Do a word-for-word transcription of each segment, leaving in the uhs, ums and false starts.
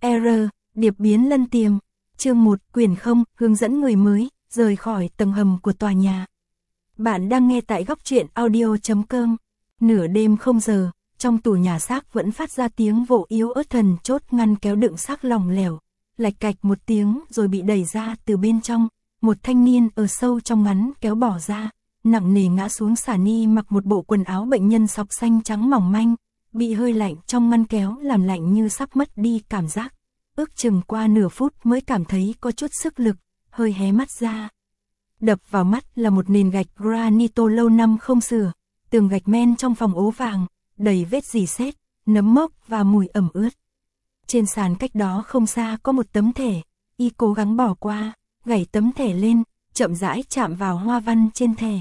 R. Điệp biến lân tiềm. Chương một, quyển không, hướng dẫn người mới, rời khỏi tầng hầm của tòa nhà. Bạn đang nghe tại góc truyện audio chấm com. Nửa đêm không giờ, trong tủ nhà xác vẫn phát ra tiếng vỗ yếu ớt, thần chốt ngăn kéo đựng xác lỏng lẻo, lạch cạch một tiếng rồi bị đẩy ra từ bên trong. Một thanh niên ở sâu trong ngắn kéo bỏ ra, nặng nề ngã xuống xà ni, mặc một bộ quần áo bệnh nhân sọc xanh trắng mỏng manh, bị hơi lạnh trong ngăn kéo làm lạnh như sắp mất đi cảm giác. Ước chừng qua nửa phút mới cảm thấy có chút sức lực, hơi hé mắt ra. Đập vào mắt là một nền gạch granito lâu năm không sửa, tường gạch men trong phòng ố vàng, đầy vết rỉ sét, nấm mốc và mùi ẩm ướt. Trên sàn cách đó không xa có một tấm thẻ, y cố gắng bỏ qua, gảy tấm thẻ lên, chậm rãi chạm vào hoa văn trên thẻ.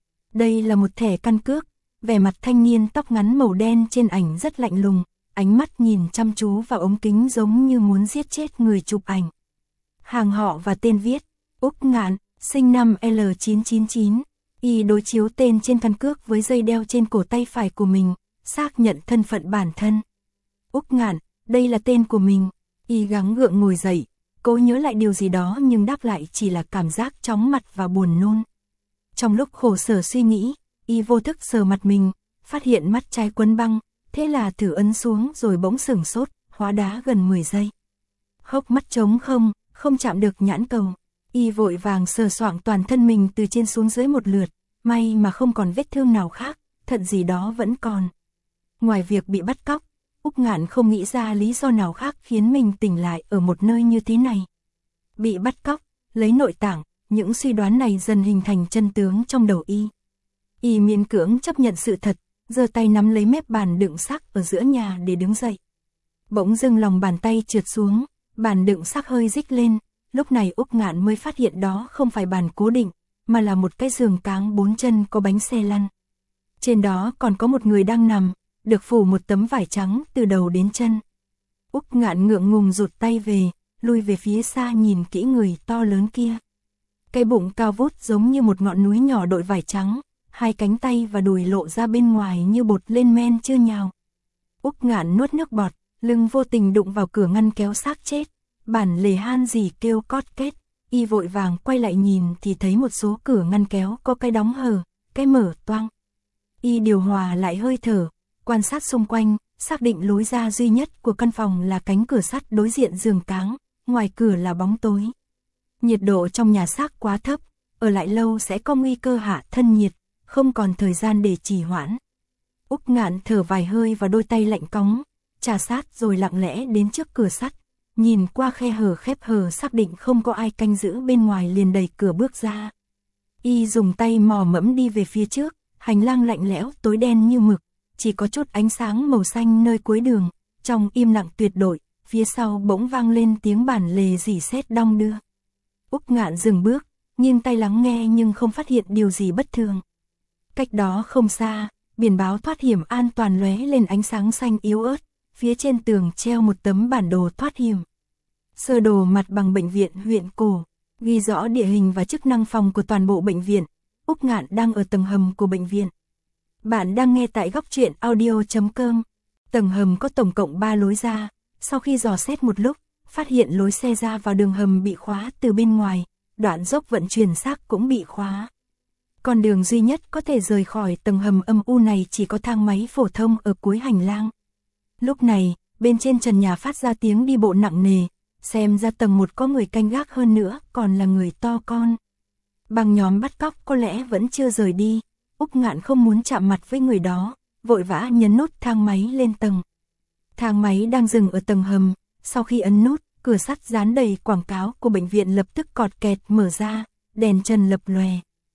Đây là một thẻ căn cước, vẻ mặt thanh niên tóc ngắn màu đen trên ảnh rất lạnh lùng, ánh mắt nhìn chăm chú vào ống kính giống như muốn giết chết người chụp ảnh. Hàng họ và tên viết, Úc Ngạn, sinh năm L chín chín chín, y đối chiếu tên trên căn cước với dây đeo trên cổ tay phải của mình, xác nhận thân phận bản thân. Úc Ngạn, đây là tên của mình, y gắng gượng ngồi dậy, cố nhớ lại điều gì đó nhưng đáp lại chỉ là cảm giác chóng mặt và buồn nôn. Trong lúc khổ sở suy nghĩ, y vô thức sờ mặt mình, phát hiện mắt trái quấn băng, thế là thử ấn xuống rồi bỗng sửng sốt, hóa đá gần mười giây. Hốc mắt trống không, không chạm được nhãn cầu, y vội vàng sờ soạng toàn thân mình từ trên xuống dưới một lượt, may mà không còn vết thương nào khác, thận gì đó vẫn còn. Ngoài việc bị bắt cóc, Úc Ngạn không nghĩ ra lý do nào khác khiến mình tỉnh lại ở một nơi như thế này. Bị bắt cóc, lấy nội tạng, những suy đoán này dần hình thành chân tướng trong đầu y. Y miễn cưỡng chấp nhận sự thật, giơ tay nắm lấy mép bàn đựng xác ở giữa nhà để đứng dậy. Bỗng dưng lòng bàn tay trượt xuống, bàn đựng xác hơi rích lên, lúc này Úc Ngạn mới phát hiện đó không phải bàn cố định, mà là một cái giường cáng bốn chân có bánh xe lăn. Trên đó còn có một người đang nằm, được phủ một tấm vải trắng từ đầu đến chân. Úc Ngạn ngượng ngùng rụt tay về, lui về phía xa nhìn kỹ người to lớn kia. Cái bụng cao vút giống như một ngọn núi nhỏ đội vải trắng, hai cánh tay và đùi lộ ra bên ngoài như bột lên men chưa nhào. Úc Ngạn nuốt nước bọt, lưng vô tình đụng vào cửa ngăn kéo xác chết, bản lề han gì kêu cót két, y vội vàng quay lại nhìn thì thấy một số cửa ngăn kéo có cái đóng hở, cái mở toang. Y điều hòa lại hơi thở, quan sát xung quanh, xác định lối ra duy nhất của căn phòng là cánh cửa sắt đối diện giường cáng, ngoài cửa là bóng tối. Nhiệt độ trong nhà xác quá thấp, ở lại lâu sẽ có nguy cơ hạ thân nhiệt, không còn thời gian để trì hoãn. Úc Ngạn thở vài hơi và đôi tay lạnh cóng, trà sát rồi lặng lẽ đến trước cửa sắt, nhìn qua khe hở khép hờ xác định không có ai canh giữ bên ngoài liền đẩy cửa bước ra. Y dùng tay mò mẫm đi về phía trước, hành lang lạnh lẽo tối đen như mực, chỉ có chút ánh sáng màu xanh nơi cuối đường, trong im lặng tuyệt đối, phía sau bỗng vang lên tiếng bản lề rỉ sét đong đưa. Úc Ngạn dừng bước, nghiêng tay lắng nghe nhưng không phát hiện điều gì bất thường. Cách đó không xa, biển báo thoát hiểm an toàn lóe lên ánh sáng xanh yếu ớt, phía trên tường treo một tấm bản đồ thoát hiểm. Sơ đồ mặt bằng bệnh viện huyện cổ, ghi rõ địa hình và chức năng phòng của toàn bộ bệnh viện. Úc Ngạn đang ở tầng hầm của bệnh viện. Bạn đang nghe tại góc truyện audio chấm com. Tầng hầm có tổng cộng ba lối ra, sau khi dò xét một lúc, phát hiện lối xe ra vào đường hầm bị khóa từ bên ngoài, đoạn dốc vận chuyển xác cũng bị khóa. Con đường duy nhất có thể rời khỏi tầng hầm âm u này chỉ có thang máy phổ thông ở cuối hành lang. Lúc này, bên trên trần nhà phát ra tiếng đi bộ nặng nề, xem ra tầng một có người canh gác hơn nữa, còn là người to con. Băng nhóm bắt cóc có lẽ vẫn chưa rời đi, Úc Ngạn không muốn chạm mặt với người đó, vội vã nhấn nút thang máy lên tầng. Thang máy đang dừng ở tầng hầm, sau khi ấn nút, cửa sắt dán đầy quảng cáo của bệnh viện lập tức cọt kẹt mở ra, đèn trần lập lòe.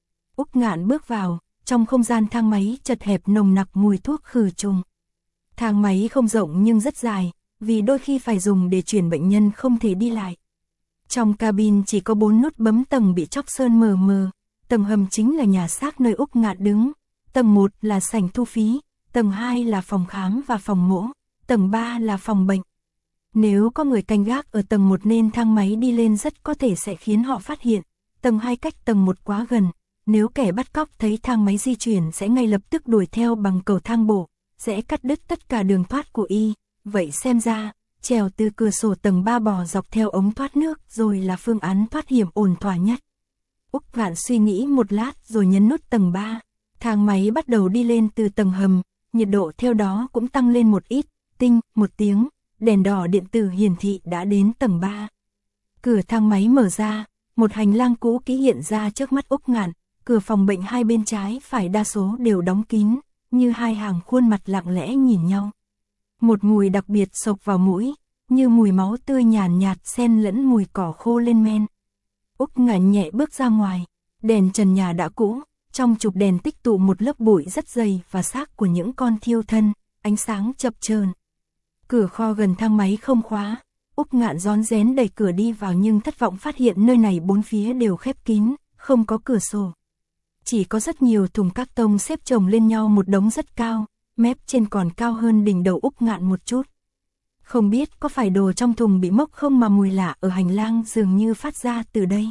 Úc Ngạn bước vào, trong không gian thang máy chật hẹp nồng nặc mùi thuốc khử trùng. Thang máy không rộng nhưng rất dài, vì đôi khi phải dùng để chuyển bệnh nhân không thể đi lại. Trong cabin chỉ có bốn nút bấm tầng bị chóc sơn mờ mờ, tầng hầm chính là nhà xác nơi Úc Ngạn đứng, tầng một là sảnh thu phí, tầng hai là phòng khám và phòng mổ, tầng ba là phòng bệnh. Nếu có người canh gác ở tầng một nên thang máy đi lên rất có thể sẽ khiến họ phát hiện, tầng hai cách tầng một quá gần, nếu kẻ bắt cóc thấy thang máy di chuyển sẽ ngay lập tức đuổi theo bằng cầu thang bộ, sẽ cắt đứt tất cả đường thoát của y, vậy xem ra, trèo từ cửa sổ tầng ba bò dọc theo ống thoát nước rồi là phương án thoát hiểm ổn thỏa nhất. Úc Ngạn suy nghĩ một lát rồi nhấn nút tầng ba. Thang máy bắt đầu đi lên từ tầng hầm, nhiệt độ theo đó cũng tăng lên một ít, tinh, một tiếng, đèn đỏ điện tử hiển thị đã đến tầng ba. Cửa thang máy mở ra, một hành lang cũ kỹ hiện ra trước mắt Úc Ngạn, cửa phòng bệnh hai bên trái phải đa số đều đóng kín, như hai hàng khuôn mặt lặng lẽ nhìn nhau. Một mùi đặc biệt xộc vào mũi, như mùi máu tươi nhàn nhạt xen lẫn mùi cỏ khô lên men. Úc Ngạn nhẹ bước ra ngoài, đèn trần nhà đã cũ, trong chụp đèn tích tụ một lớp bụi rất dày và xác của những con thiêu thân, ánh sáng chập chờn. Cửa kho gần thang máy không khóa, Úc Ngạn rón rén đẩy cửa đi vào nhưng thất vọng phát hiện nơi này bốn phía đều khép kín, không có cửa sổ. Chỉ có rất nhiều thùng các tông xếp chồng lên nhau một đống rất cao, mép trên còn cao hơn đỉnh đầu Úc Ngạn một chút. Không biết có phải đồ trong thùng bị mốc không mà mùi lạ ở hành lang dường như phát ra từ đây.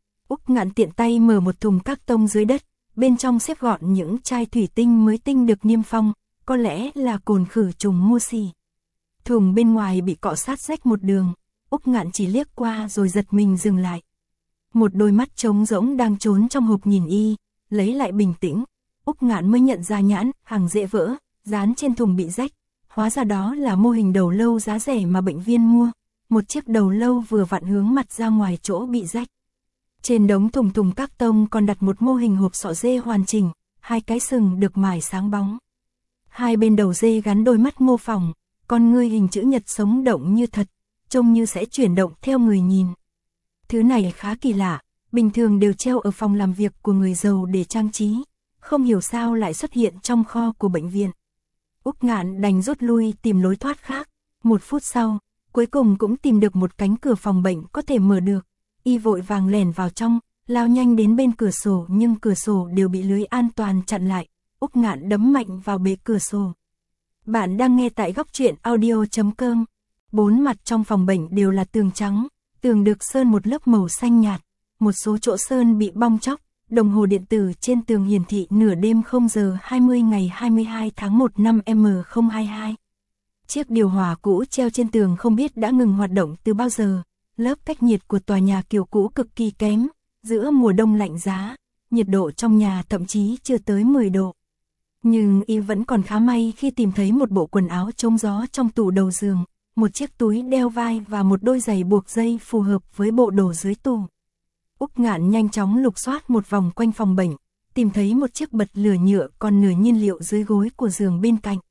Úc Ngạn tiện tay mở một thùng các tông dưới đất, bên trong xếp gọn những chai thủy tinh mới tinh được niêm phong, có lẽ là cồn khử trùng mua xỉ. Thùng bên ngoài bị cọ sát rách một đường, Úc Ngạn chỉ liếc qua rồi giật mình dừng lại. Một đôi mắt trống rỗng đang trốn trong hộp nhìn y, lấy lại bình tĩnh, Úc Ngạn mới nhận ra nhãn hàng dễ vỡ, dán trên thùng bị rách, hóa ra đó là mô hình đầu lâu giá rẻ mà bệnh viên mua, một chiếc đầu lâu vừa vặn hướng mặt ra ngoài chỗ bị rách. Trên đống thùng thùng các tông còn đặt một mô hình hộp sọ dê hoàn chỉnh, hai cái sừng được mài sáng bóng. Hai bên đầu dê gắn đôi mắt mô phỏng, con ngươi hình chữ nhật sống động như thật, trông như sẽ chuyển động theo người nhìn. Thứ này khá kỳ lạ, bình thường đều treo ở phòng làm việc của người giàu để trang trí, không hiểu sao lại xuất hiện trong kho của bệnh viện. Úc Ngạn đành rút lui tìm lối thoát khác, một phút sau, cuối cùng cũng tìm được một cánh cửa phòng bệnh có thể mở được. Y vội vàng lẻn vào trong, lao nhanh đến bên cửa sổ nhưng cửa sổ đều bị lưới an toàn chặn lại. Úc Ngạn đấm mạnh vào bệ cửa sổ. Bạn đang nghe tại góc truyện audio chấm com. Bốn mặt trong phòng bệnh đều là tường trắng, tường được sơn một lớp màu xanh nhạt, một số chỗ sơn bị bong tróc, đồng hồ điện tử trên tường hiển thị nửa đêm không giờ hai mươi ngày hai mươi hai tháng một năm M không hai hai. Chiếc điều hòa cũ treo trên tường không biết đã ngừng hoạt động từ bao giờ. Lớp cách nhiệt của tòa nhà kiểu cũ cực kỳ kém, giữa mùa đông lạnh giá, nhiệt độ trong nhà thậm chí chưa tới mười độ. Nhưng y vẫn còn khá may khi tìm thấy một bộ quần áo chống gió trong tủ đầu giường, một chiếc túi đeo vai và một đôi giày buộc dây phù hợp với bộ đồ dưới tủ. Úc Ngạn nhanh chóng lục soát một vòng quanh phòng bệnh, tìm thấy một chiếc bật lửa nhựa còn nửa nhiên liệu dưới gối của giường bên cạnh.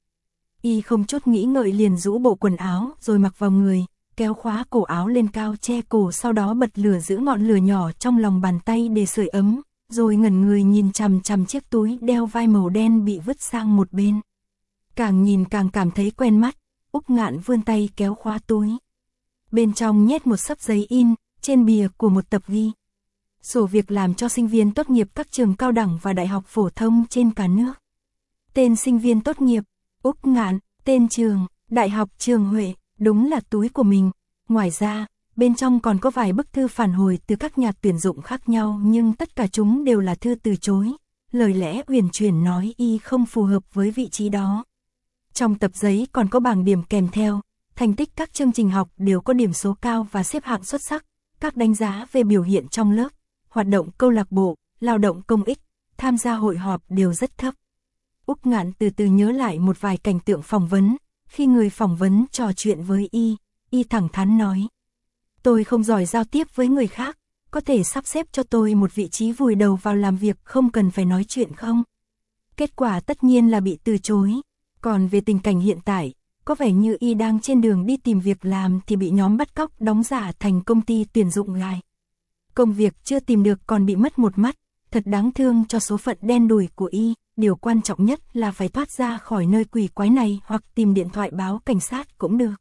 Y không chút nghĩ ngợi liền rũ bộ quần áo rồi mặc vào người, kéo khóa cổ áo lên cao che cổ, sau đó bật lửa giữ ngọn lửa nhỏ trong lòng bàn tay để sưởi ấm, rồi ngẩn người nhìn chằm chằm chiếc túi đeo vai màu đen bị vứt sang một bên. Càng nhìn càng cảm thấy quen mắt, Úc Ngạn vươn tay kéo khóa túi. Bên trong nhét một xấp giấy in, trên bìa của một tập ghi. Sổ việc làm cho sinh viên tốt nghiệp các trường cao đẳng và đại học phổ thông trên cả nước. Tên sinh viên tốt nghiệp, Úc Ngạn, tên trường, Đại học Trường Huệ, đúng là túi của mình. Ngoài ra, bên trong còn có vài bức thư phản hồi từ các nhà tuyển dụng khác nhau nhưng tất cả chúng đều là thư từ chối. Lời lẽ uyển chuyển nói y không phù hợp với vị trí đó. Trong tập giấy còn có bảng điểm kèm theo, thành tích các chương trình học đều có điểm số cao và xếp hạng xuất sắc, các đánh giá về biểu hiện trong lớp, hoạt động câu lạc bộ, lao động công ích, tham gia hội họp đều rất thấp. Úc Ngạn từ từ nhớ lại một vài cảnh tượng phỏng vấn, khi người phỏng vấn trò chuyện với y, y thẳng thắn nói: "Tôi không giỏi giao tiếp với người khác, có thể sắp xếp cho tôi một vị trí vùi đầu vào làm việc không cần phải nói chuyện không?" Kết quả tất nhiên là bị từ chối. Còn về tình cảnh hiện tại, có vẻ như y đang trên đường đi tìm việc làm thì bị nhóm bắt cóc đóng giả thành công ty tuyển dụng gài. Công việc chưa tìm được còn bị mất một mắt, thật đáng thương cho số phận đen đủi của y. Điều quan trọng nhất là phải thoát ra khỏi nơi quỷ quái này hoặc tìm điện thoại báo cảnh sát cũng được.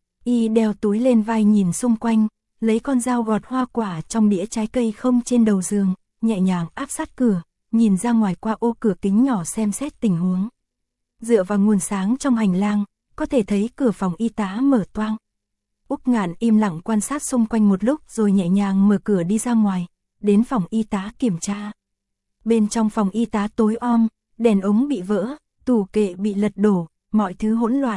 Y đeo túi lên vai nhìn xung quanh, lấy con dao gọt hoa quả trong đĩa trái cây không trên đầu giường, nhẹ nhàng áp sát cửa, nhìn ra ngoài qua ô cửa kính nhỏ xem xét tình huống. Dựa vào nguồn sáng trong hành lang, có thể thấy cửa phòng y tá mở toang. Úc Ngạn im lặng quan sát xung quanh một lúc rồi nhẹ nhàng mở cửa đi ra ngoài, đến phòng y tá kiểm tra. Bên trong phòng y tá tối om, đèn ống bị vỡ, tủ kệ bị lật đổ, mọi thứ hỗn loạn,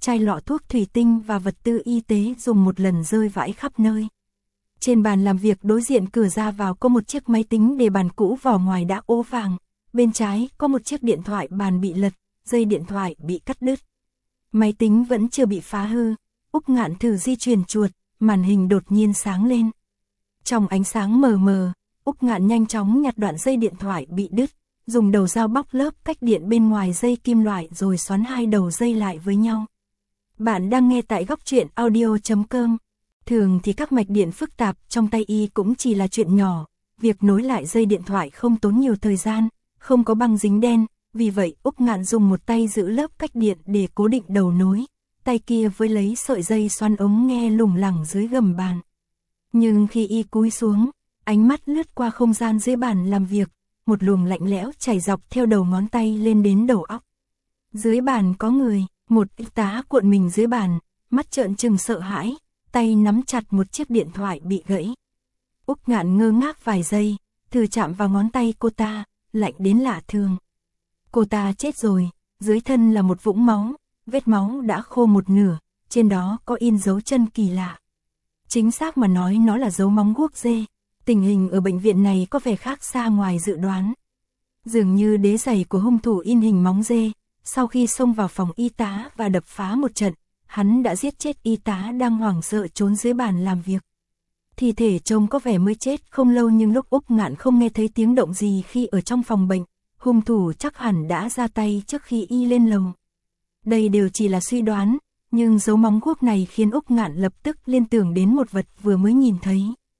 chai lọ thuốc thủy tinh và vật tư y tế dùng một lần rơi vãi khắp nơi. Trên bàn làm việc đối diện cửa ra vào có một chiếc máy tính để bàn cũ vỏ ngoài đã ố vàng, bên trái có một chiếc điện thoại bàn bị lật, dây điện thoại bị cắt đứt. Máy tính vẫn chưa bị phá hư, Úc Ngạn thử di chuyển chuột, màn hình đột nhiên sáng lên. Trong ánh sáng mờ mờ, Úc Ngạn nhanh chóng nhặt đoạn dây điện thoại bị đứt, dùng đầu dao bóc lớp cách điện bên ngoài dây kim loại rồi xoắn hai đầu dây lại với nhau. Bạn đang nghe tại góc truyện audio chấm com. Thường thì các mạch điện phức tạp trong tay y cũng chỉ là chuyện nhỏ, việc nối lại dây điện thoại không tốn nhiều thời gian, không có băng dính đen, vì vậy Úc Ngạn dùng một tay giữ lớp cách điện để cố định đầu nối, tay kia với lấy sợi dây xoắn ống nghe lủng lẳng dưới gầm bàn. Nhưng khi y cúi xuống, ánh mắt lướt qua không gian dưới bàn làm việc, một luồng lạnh lẽo chảy dọc theo đầu ngón tay lên đến đầu óc. Dưới bàn có người, một y tá cuộn mình dưới bàn, mắt trợn trừng sợ hãi, tay nắm chặt một chiếc điện thoại bị gãy. Úc Ngạn ngơ ngác vài giây, thử chạm vào ngón tay cô ta, lạnh đến lạ thường. Cô ta chết rồi, dưới thân là một vũng máu, vết máu đã khô một nửa, trên đó có in dấu chân kỳ lạ. Chính xác mà nói nó là dấu móng guốc dê. Tình hình ở bệnh viện này có vẻ khác xa ngoài dự đoán. Dường như đế giày của hung thủ in hình móng dê, sau khi xông vào phòng y tá và đập phá một trận, hắn đã giết chết y tá đang hoảng sợ trốn dưới bàn làm việc. Thi thể trông có vẻ mới chết không lâu nhưng lúc Úc Ngạn không nghe thấy tiếng động gì khi ở trong phòng bệnh, hung thủ chắc hẳn đã ra tay trước khi y lên lầu. Đây đều chỉ là suy đoán, nhưng dấu móng guốc này khiến Úc Ngạn lập tức liên tưởng đến một vật vừa mới nhìn thấy.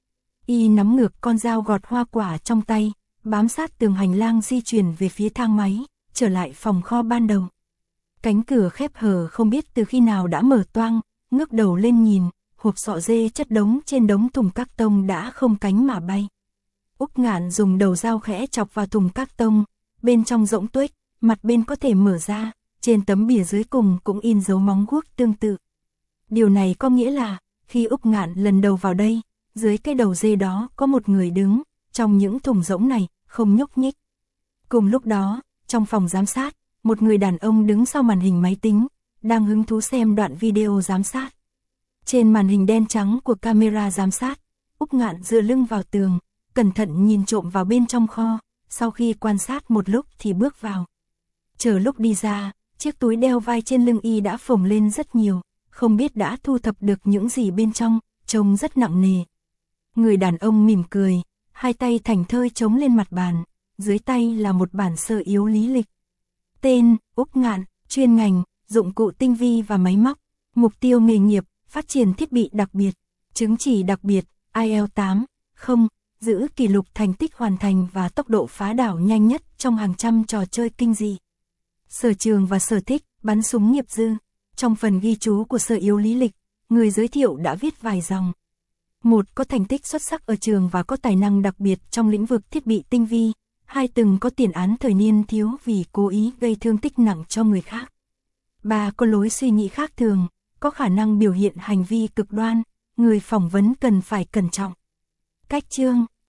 Y nắm ngược con dao gọt hoa quả trong tay, bám sát tường hành lang di chuyển về phía thang máy, trở lại phòng kho ban đầu. Cánh cửa khép hờ không biết từ khi nào đã mở toang, ngước đầu lên nhìn, hộp sọ dê chất đống trên đống thùng các tông đã không cánh mà bay. Úc Ngạn dùng đầu dao khẽ chọc vào thùng các tông, bên trong rỗng tuếch, mặt bên có thể mở ra, trên tấm bìa dưới cùng cũng in dấu móng guốc tương tự. Điều này có nghĩa là, khi Úc Ngạn lần đầu vào đây, dưới cái đầu dê đó có một người đứng, trong những thùng rỗng này, không nhúc nhích. Cùng lúc đó, trong phòng giám sát, một người đàn ông đứng sau màn hình máy tính, đang hứng thú xem đoạn video giám sát. Trên màn hình đen trắng của camera giám sát, Úc Ngạn dựa lưng vào tường, cẩn thận nhìn trộm vào bên trong kho, sau khi quan sát một lúc thì bước vào. Chờ lúc đi ra, chiếc túi đeo vai trên lưng y đã phồng lên rất nhiều, không biết đã thu thập được những gì bên trong, trông rất nặng nề. Người đàn ông mỉm cười, hai tay thảnh thơi chống lên mặt bàn, dưới tay là một bản sơ yếu lý lịch. Tên, Úc Ngạn, chuyên ngành, dụng cụ tinh vi và máy móc, mục tiêu nghề nghiệp, phát triển thiết bị đặc biệt, chứng chỉ đặc biệt, I E L T S tám, không, giữ kỷ lục thành tích hoàn thành và tốc độ phá đảo nhanh nhất trong hàng trăm trò chơi kinh dị. Sở trường và sở thích, bắn súng nghiệp dư. Trong phần ghi chú của sơ yếu lý lịch, người giới thiệu đã viết vài dòng. Một, có thành tích xuất sắc ở trường và có tài năng đặc biệt trong lĩnh vực thiết bị tinh vi. Hai, từng có tiền án thời niên thiếu vì cố ý gây thương tích nặng cho người khác. Ba, có lối suy nghĩ khác thường, có khả năng biểu hiện hành vi cực đoan, người phỏng vấn cần phải cẩn trọng. Cách chương